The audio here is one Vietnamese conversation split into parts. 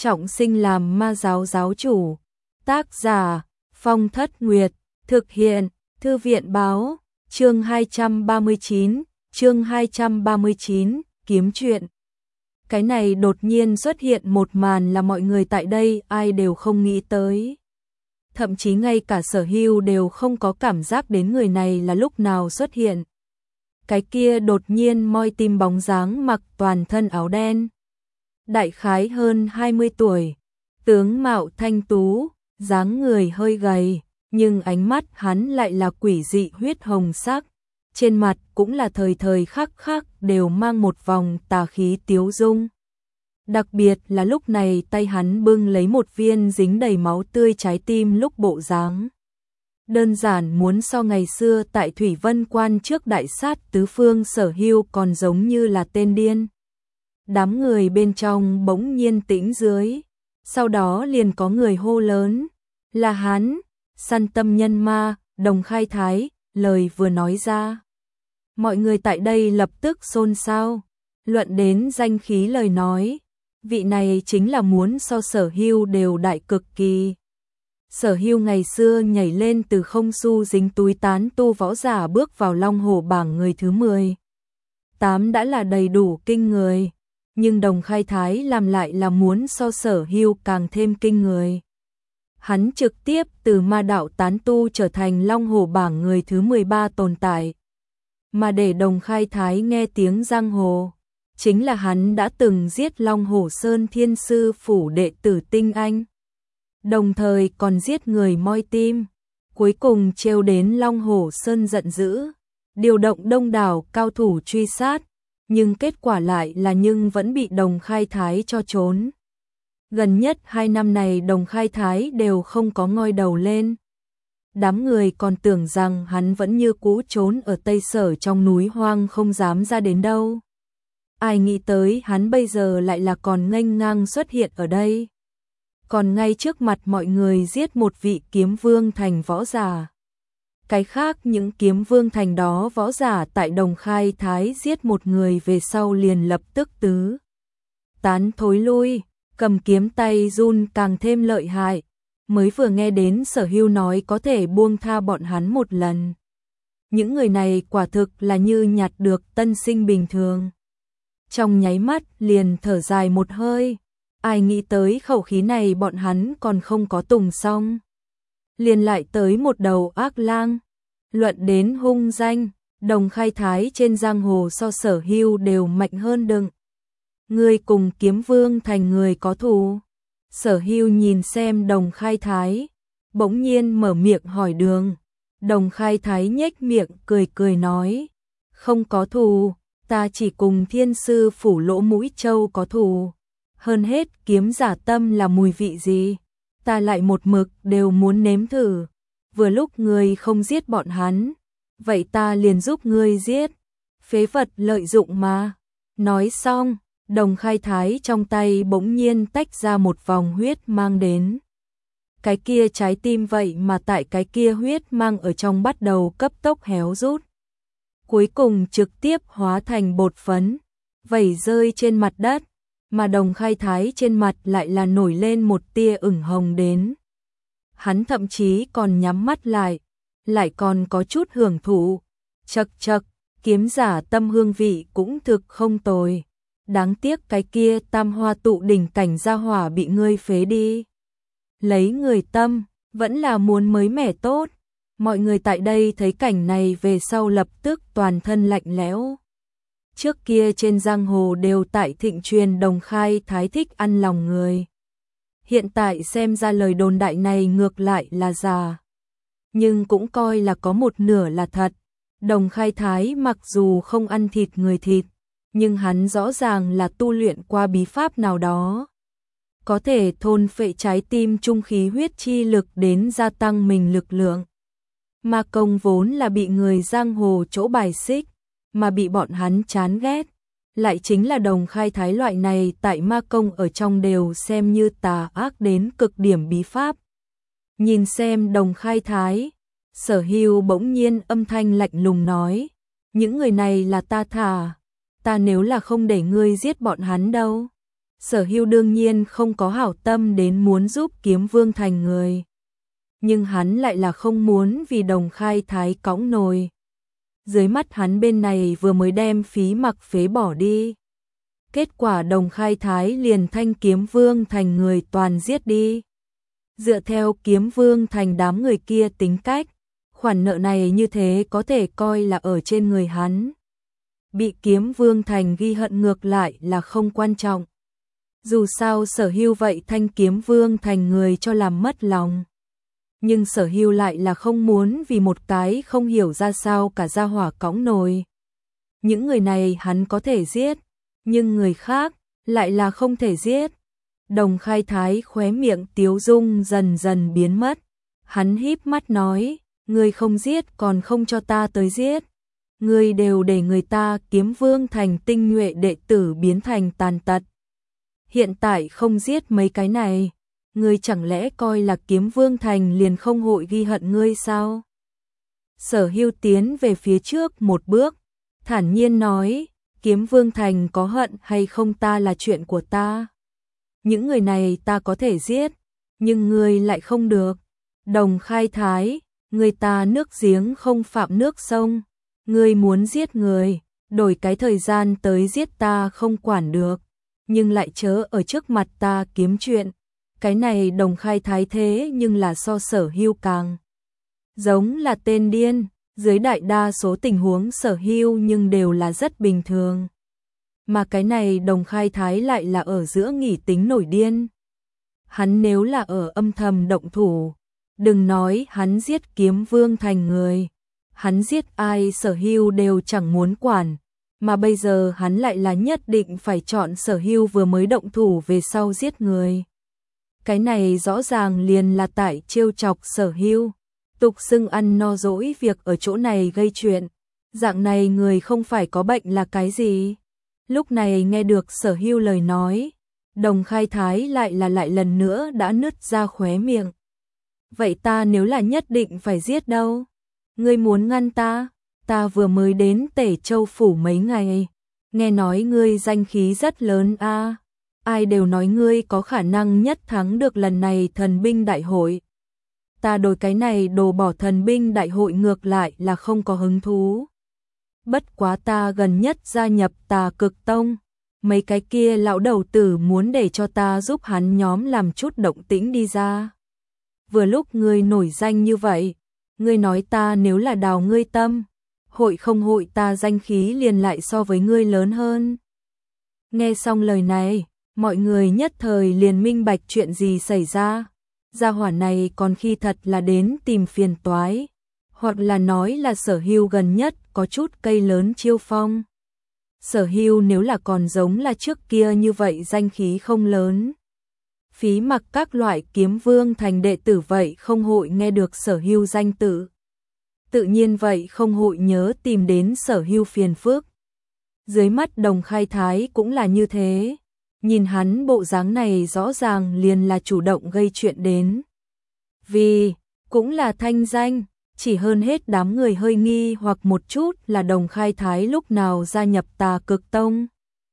trọng sinh làm ma giáo giáo chủ. Tác giả Phong Thất Nguyệt. Thực hiện Thư viện báo. Chương 239, kiếm chuyện. Cái này đột nhiên xuất hiện một màn là mọi người tại đây ai đều không nghĩ tới. Thậm chí ngay cả Sở Hưu đều không có cảm giác đến người này là lúc nào xuất hiện. Cái kia đột nhiên moi tim bóng dáng mặc toàn thân áo đen. Đại khái hơn 20 tuổi, tướng mạo thanh tú, dáng người hơi gầy, nhưng ánh mắt hắn lại là quỷ dị huyết hồng sắc. Trên mặt cũng là thời thời khắc khắc đều mang một vòng tà khí tiếu dung. Đặc biệt là lúc này tay hắn bưng lấy một viên dính đầy máu tươi trái tim lúc bộ dáng. Đơn giản muốn so ngày xưa tại Thủy Vân Quan trước đại sát tứ phương Sở Hưu còn giống như là tên điên. Đám người bên trong bỗng nhiên tĩnh dưới, sau đó liền có người hô lớn, là hắn, săn tâm nhân ma, Đồng Khai Thái, lời vừa nói ra. Mọi người tại đây lập tức xôn xao, luận đến danh khí lời nói, vị này chính là muốn so Sở Hưu đều đại cực kỳ. Sở Hưu ngày xưa nhảy lên từ không xu dính túi tán tu võ giả bước vào Long Hổ bảng người thứ 10. 8 đã là đầy đủ kinh người, nhưng Đồng Khai Thái làm lại là muốn so Sở Hưu càng thêm kinh người. Hắn trực tiếp từ ma đạo tán tu trở thành Long Hổ bảng người thứ 13 tồn tại. Mà để Đồng Khai Thái nghe tiếng giang hồ, chính là hắn đã từng giết Long Hổ Sơn Thiên Sư phủ đệ tử tinh anh. Đồng thời còn giết người moi tim, cuối cùng trêu đến Long Hổ Sơn giận dữ, điều động đông đảo cao thủ truy sát, nhưng kết quả lại là vẫn bị Đồng Khai Thái cho trốn. Gần nhất 2 năm này Đồng Khai Thái đều không có ngoi đầu lên. Đám người còn tưởng rằng hắn vẫn như cũ trốn ở Tây Sở trong núi hoang không dám ra đến đâu. Ai nghĩ tới hắn bây giờ lại là còn nghênh ngang xuất hiện ở đây. Còn ngay trước mặt mọi người giết một vị kiếm vương thành võ giả. Cái khác những kiếm vương thành đó võ giả tại Đồng Khai Thái giết một người về sau liền lập tức tứ tán thối lui, cầm kiếm tay run càng thêm lợi hại. Mới vừa nghe đến Sở Hưu nói có thể buông tha bọn hắn một lần. Những người này quả thực là như nhặt được tân sinh bình thường. Trong nháy mắt liền thở dài một hơi. Ai nghĩ tới khẩu khí này bọn hắn còn không có tùng xong. Liền lại tới một đầu ác lang. Luận đến hung danh, Đồng Khai Thái trên giang hồ so Sở Hưu đều mạnh hơn đừng. Người cùng kiếm vương thành người có thù. Sở Hưu nhìn xem Đồng Khai Thái, bỗng nhiên mở miệng hỏi đường. Đồng Khai Thái nhếch miệng cười cười nói, không có thù, ta chỉ cùng Thiên Sư phủ Lỗ Mũi Châu có thù. Hơn hết kiếm giả tâm là mùi vị gì, ta lại một mực đều muốn nếm thử. Vừa lúc ngươi không giết bọn hắn, vậy ta liền giúp ngươi giết. Phế vật lợi dụng mà. Nói xong, Đồng Khai Thái trong tay bỗng nhiên tách ra một vòng huyết mang đến. Cái kia trái tim vậy mà tại cái kia huyết mang ở trong bắt đầu cấp tốc héo rút. Cuối cùng trực tiếp hóa thành bột phấn, vẩy rơi trên mặt đất, mà Đồng Khai Thái trên mặt lại là nổi lên một tia ửng hồng đến. Hắn thậm chí còn nhắm mắt lại còn có chút hưởng thụ. Chậc chậc, kiếm giả tâm hương vị cũng thực không tồi. Đáng tiếc cái kia tam hoa tụ đỉnh cảnh gia hỏa bị ngươi phế đi. Lấy người tâm, vẫn là muốn mới mẻ tốt. Mọi người tại đây thấy cảnh này về sau lập tức toàn thân lạnh lẽo. Trước kia trên giang hồ đều tại thịnh truyền Đồng Khai Thái thích ăn lòng người. Hiện tại xem ra lời đồn đại này ngược lại là giả. Nhưng cũng coi là có một nửa là thật. Đồng Khai Thái mặc dù không ăn thịt người thịt, nhưng hắn rõ ràng là tu luyện qua bí pháp nào đó. Có thể thôn phệ trái tim trung khí huyết chi lực đến gia tăng mình lực lượng. Ma công vốn là bị người giang hồ chỗ bài xích, mà bị bọn hắn chán ghét. Lại chính là Đồng Khai Thái loại này tại ma công ở trong đều xem như tà ác đến cực điểm bí pháp. Nhìn xem Đồng Khai Thái, Sở Hưu bỗng nhiên âm thanh lạnh lùng nói, những người này là ta thả, ta nếu là không để ngươi giết bọn hắn đâu. Sở Hưu đương nhiên không có hảo tâm đến muốn giúp Kiếm Vương thành người. Nhưng hắn lại là không muốn vì Đồng Khai Thái cõng nồi. Dưới mắt hắn bên này vừa mới đem Phí Mặc phế bỏ đi. Kết quả Đồng Khai Thái liền thanh Kiếm Vương thành người toàn giết đi. Dựa theo Kiếm Vương thành đám người kia tính cách, khoản nợ này như thế có thể coi là ở trên người hắn. Bị Kiếm Vương thành ghi hận ngược lại là không quan trọng. Dù sao Sở Hưu vậy thanh Kiếm Vương thành người cho làm mất lòng. Nhưng Sở Hưu lại là không muốn vì một cái không hiểu ra sao cả gia hỏa cõng nồi. Những người này hắn có thể giết, nhưng người khác lại là không thể giết. Đồng Khai Thái khóe miệng tiếu dung dần dần biến mất. Hắn híp mắt nói, ngươi không giết còn không cho ta tới giết. Ngươi đều để người ta Kiếm Vương thành tinh nhuệ đệ tử biến thành tàn tật. Hiện tại không giết mấy cái này, ngươi chẳng lẽ coi là Kiếm Vương thành liền không hội ghi hận ngươi sao? Sở Hưu tiến về phía trước một bước, thản nhiên nói, Kiếm Vương thành có hận hay không ta là chuyện của ta. Những người này ta có thể giết, nhưng ngươi lại không được. Đồng Khai Thái, người ta nước giếng không phạm nước sông, ngươi muốn giết người, đổi cái thời gian tới giết ta không quản được, nhưng lại chớ ở trước mặt ta kiếm chuyện. Cái này Đồng Khai Thái thế nhưng là so Sở Hưu càng giống là tên điên, dưới đại đa số tình huống Sở Hưu nhưng đều là rất bình thường. Mà cái này Đồng Khai Thái lại là ở giữa nghỉ tính nổi điên. Hắn nếu là ở âm thầm động thủ, đừng nói hắn giết Kiếm Vương thành người, hắn giết ai Sở Hưu đều chẳng muốn quản, mà bây giờ hắn lại là nhất định phải chọn Sở Hưu vừa mới động thủ về sau giết người. Cái này rõ ràng liền là tại trêu chọc Sở Hưu, tục xưng ăn no dỗi việc ở chỗ này gây chuyện, dạng này người không phải có bệnh là cái gì. Lúc này nghe được Sở Hưu lời nói, Đồng Khai Thái lại lần nữa đã nứt ra khóe miệng. Vậy ta nếu là nhất định phải giết đâu? Ngươi muốn ngăn ta? Ta vừa mới đến Tể Châu phủ mấy ngày, nghe nói ngươi danh khí rất lớn a, ai đều nói ngươi có khả năng nhất thắng được lần này thần binh đại hội. Ta đối cái này đồ bỏ thần binh đại hội ngược lại là không có hứng thú. Bất quá ta gần nhất gia nhập Tà Cực Tông, mấy cái kia lão đầu tử muốn để cho ta giúp hắn nhóm làm chút động tĩnh đi ra. Vừa lúc ngươi nổi danh như vậy, ngươi nói ta nếu là đào ngươi tâm, hội không hội ta danh khí liền lại so với ngươi lớn hơn. Nghe xong lời này, mọi người nhất thời liền minh bạch chuyện gì xảy ra. Gia hỏa này còn khi thật là đến tìm phiền toái, hoặc là nói là Sở Hưu gần nhất có chút cây lớn chiêu phong. Sở Hưu nếu là còn giống là trước kia như vậy danh khí không lớn, Phí Mặc các loại Kiếm Vương thành đệ tử vậy không hội nghe được Sở Hưu danh tự. Tự nhiên vậy không hội nhớ tìm đến Sở Hưu phiền phức. Dưới mắt Đồng Khai Thái cũng là như thế, nhìn hắn bộ dáng này rõ ràng liền là chủ động gây chuyện đến. Vì cũng là thanh danh, chỉ hơn hết đám người hơi nghi hoặc một chút là Đồng Khai Thái lúc nào gia nhập Tà Cực Tông.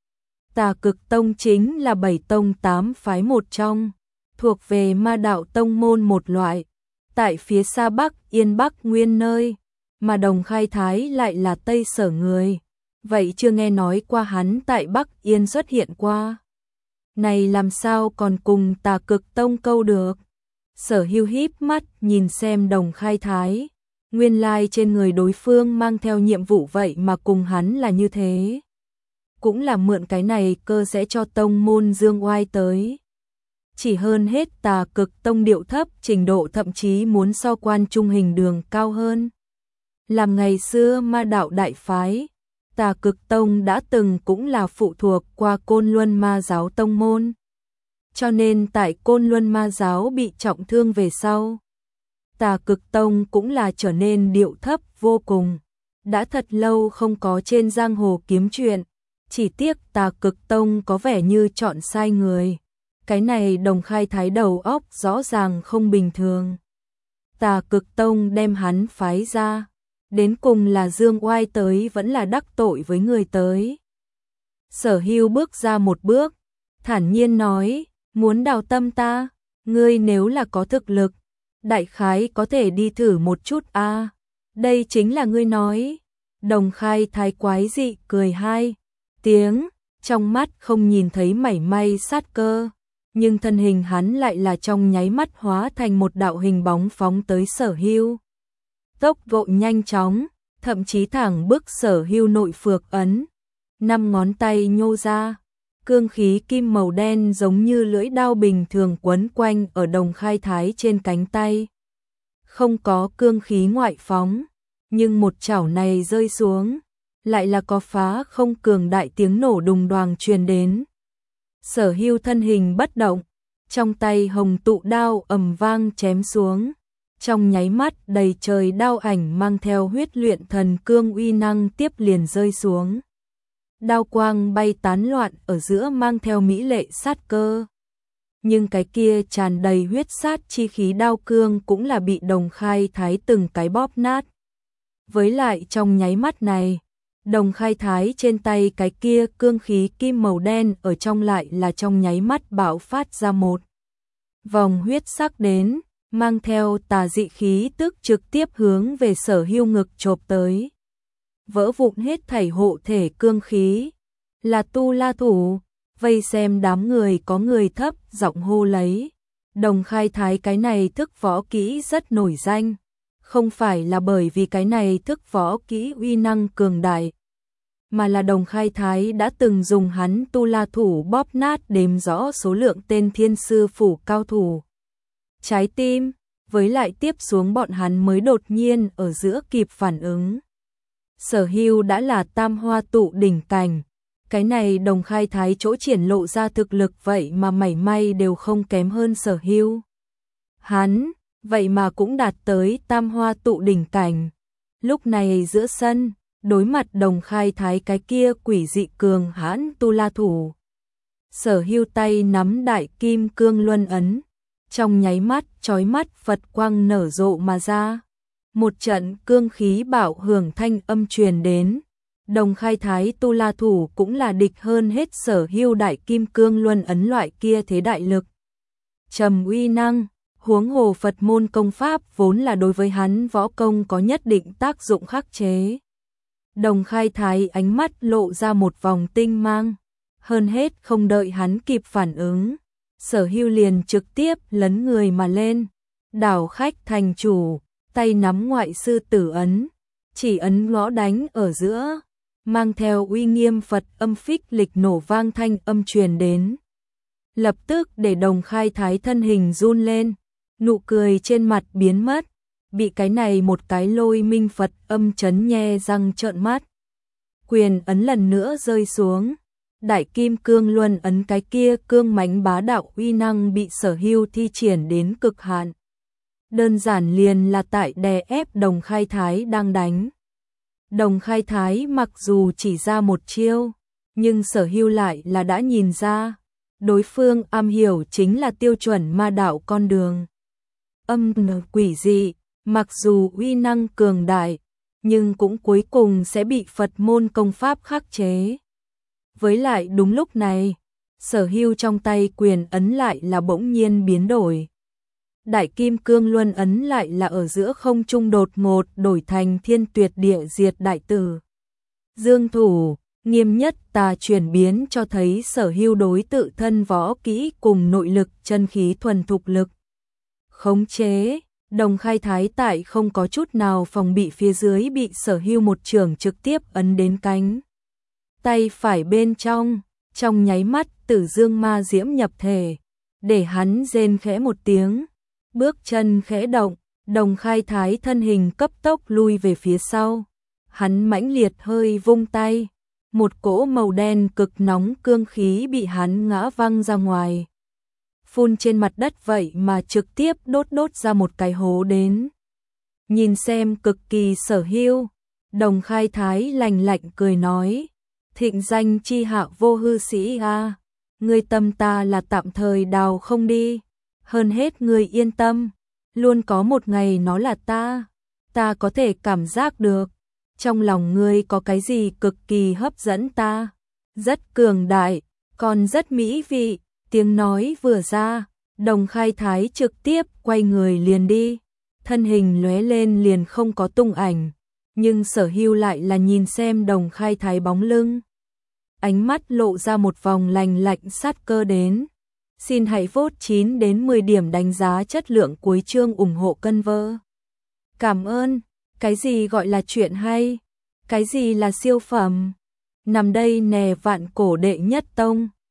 Tà Cực Tông chính là 7 tông 8 phái một trong, thuộc về ma đạo tông môn một loại, tại phía xa Bắc Yên Bắc Nguyên nơi, mà Đồng Khai Thái lại là Tây Sở người, vậy chưa nghe nói qua hắn tại Bắc Yên xuất hiện qua. Này làm sao còn cùng Tà Cực Tông câu được? Sở Hưu híp mắt nhìn xem Đồng Khai Thái, nguyên lai trên người đối phương mang theo nhiệm vụ vậy mà cùng hắn là như thế. Cũng là mượn cái này cơ sẽ cho tông môn dương oai tới. Chỉ hơn hết Tà Cực Tông điệu thấp trình độ thậm chí muốn so Quan Trung Hình Đường cao hơn. Làm ngày xưa ma đạo đại phái, Tà Cực Tông đã từng cũng là phụ thuộc qua Côn Luân Ma giáo tông môn. Cho nên tại Côn Luân Ma giáo bị trọng thương về sau, Tà Cực Tông cũng là trở nên điệu thấp vô cùng. Đã thật lâu không có trên giang hồ kiếm chuyện, chỉ tiếc Tà Cực Tông có vẻ như chọn sai người. Cái này Đồng Khai Thái đầu óc rõ ràng không bình thường. Tà Cực Tông đem hắn phái ra, đến cùng là dương oai tới vẫn là đắc tội với người tới. Sở Hưu bước ra một bước, thản nhiên nói, muốn đào tâm ta, ngươi nếu là có thực lực, đại khái có thể đi thử một chút a. Đây chính là ngươi nói. Đồng Khai Thái quái dị cười hai tiếng, trong mắt không nhìn thấy mảy may sát cơ, nhưng thân hình hắn lại là trong nháy mắt hóa thành một đạo hình bóng phóng tới Sở Hưu. Tốc độ nhanh chóng, thậm chí thẳng bức Sở Hưu nội phược ấn, 5 ngón tay nhô ra, cương khí kim màu đen giống như lưỡi dao bình thường quấn quanh ở Đồng Khai Thái trên cánh tay. Không có cương khí ngoại phóng, nhưng một chảo này rơi xuống, lại là có phá không cường đại tiếng nổ đùng đoàng truyền đến. Sở Hưu thân hình bất động, trong tay hồng tụ đao ầm vang chém xuống, trong nháy mắt đầy trời đao ảnh mang theo huyết luyện thần cương uy năng tiếp liền rơi xuống. Đao quang bay tán loạn ở giữa mang theo mỹ lệ sát cơ. Nhưng cái kia tràn đầy huyết sát chi khí đao cương cũng là bị Đồng Khai Thái từng cái bóp nát. Với lại trong nháy mắt này, Đồng Khai Thái trên tay cái kia cương khí kim màu đen ở trong lại là trong nháy mắt bạo phát ra một vòng huyết sắc đến, mang theo tà dị khí tức trực tiếp hướng về Sở Hưu ngực chộp tới. Vỡ vụn hết thảy hộ thể cương khí, là tu la thủ, vây xem đám người có người thấp giọng hô lấy. Đồng Khai Thái cái này thức võ kỹ rất nổi danh, không phải là bởi vì cái này thức võ kỹ uy năng cường đại, mà là Đồng Khai Thái đã từng dùng hắn tu la thủ bóp nát đếm rõ số lượng tên thiên sư phủ cao thủ. Trái tim, với lại tiếp xuống bọn hắn mới đột nhiên ở giữa kịp phản ứng. Sở Hưu đã là tam hoa tụ đỉnh cảnh, cái này Đồng Khai Thái chỗ triển lộ ra thực lực vậy mà mảy may đều không kém hơn Sở Hưu. Hắn, vậy mà cũng đạt tới tam hoa tụ đỉnh cảnh. Lúc này giữa sân, đối mặt Đồng Khai Thái cái kia quỷ dị cường hãn tu la thủ. Sở Hưu tay nắm đại kim cương luân ấn, trong nháy mắt chói mắt Phật quang nở rộ mà ra. Một trận cương khí bạo hưởng thanh âm truyền đến. Đồng Khai Thái tu la thủ cũng là địch hơn hết Sở Hưu đại kim cương luân ấn loại kia thế đại lực. Trầm uy năng, huống hồ Phật môn công pháp vốn là đối với hắn võ công có nhất định tác dụng khắc chế. Đồng Khai Thái ánh mắt lộ ra một vòng tinh mang, hơn hết không đợi hắn kịp phản ứng, Sở Hưu liền trực tiếp lấn người mà lên, đảo khách thành chủ, tay nắm ngoại sư tử ấn, chỉ ấn gõ đánh ở giữa, mang theo uy nghiêm Phật âm phích lịch nổ vang thanh âm truyền đến. Lập tức để Đồng Khai Thái thân hình run lên, nụ cười trên mặt biến mất, bị cái này một cái lôi minh Phật âm chấn nhe răng trợn mắt. Quyền ấn lần nữa rơi xuống, đại kim cương luân ấn cái kia cương mãnh bá đạo uy năng bị Sở Hưu thi triển đến cực hạn. Đơn giản liền là tại đè ép Đồng Khai Thái đang đánh. Đồng Khai Thái mặc dù chỉ ra một chiêu, nhưng Sở Hưu lại là đã nhìn ra, đối phương am hiểu chính là tiêu chuẩn ma đạo con đường. Âm quỷ dị, mặc dù uy năng cường đại, nhưng cũng cuối cùng sẽ bị Phật môn công pháp khắc chế. Với lại đúng lúc này, Sở Hưu trong tay quyền ấn lại là bỗng nhiên biến đổi. Đại kim cương luân ấn lại là ở giữa không trung đột ngột đổi thành thiên tuyệt địa diệt đại tử. Dương thủ, nghiêm nhất tà chuyển biến cho thấy Sở Hưu đối tự thân võ kỹ cùng nội lực chân khí thuần thục lực. Khống chế, Đồng Khai Thái tại không có chút nào phòng bị phía dưới bị Sở Hưu một trường trực tiếp ấn đến cánh. Tay phải bên trong nháy mắt tử dương ma diễm nhập thể, để hắn rên khẽ một tiếng. Bước chân khẽ động, Đồng Khai Thái thân hình cấp tốc lui về phía sau. Hắn mãnh liệt hơi vung tay, một cỗ màu đen cực nóng cương khí bị hắn ngã văng ra ngoài. Phun trên mặt đất vậy mà trực tiếp đốt ra một cái hố đến. Nhìn xem cực kỳ Sở Hưu, Đồng Khai Thái lạnh lạnh cười nói, thịnh danh chi hạ vô hư sĩ a, ngươi tâm ta là tạm thời đào không đi. Hơn hết ngươi yên tâm, luôn có một ngày nó là ta có thể cảm giác được, trong lòng ngươi có cái gì cực kỳ hấp dẫn ta, rất cường đại, còn rất mỹ vị. Tiếng nói vừa ra, Đồng Khai Thái trực tiếp quay người liền đi, thân hình lóe lên liền không có tung ảnh, nhưng Sở Hưu lại là nhìn xem Đồng Khai Thái bóng lưng. Ánh mắt lộ ra một vòng lành lạnh sát cơ đến. Xin hãy vote 9 đến 10 điểm đánh giá chất lượng cuối chương ủng hộ cân vơ. Cảm ơn. Cái gì gọi là chuyện hay? Cái gì là siêu phẩm? Nằm đây nè vạn cổ đệ nhất tông.